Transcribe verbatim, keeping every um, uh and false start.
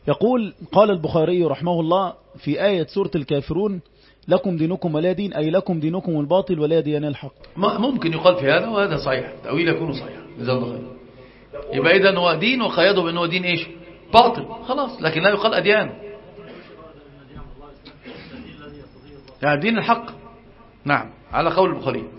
يقول قال البخاري رحمه الله في آية سورة الكافرون لكم دينكم ولا دين، أي لكم دينكم الباطل ولا دين الحق. ممكن يقال في هذا، وهذا صحيح، تأويل يكون صحيح. جزاه الله خير. يبقى إذن هو دين وقيده بأنه دين إيش؟ باطل، خلاص، لكن لا يقال أديان، يعني دين الحق. نعم، على قول البخاري.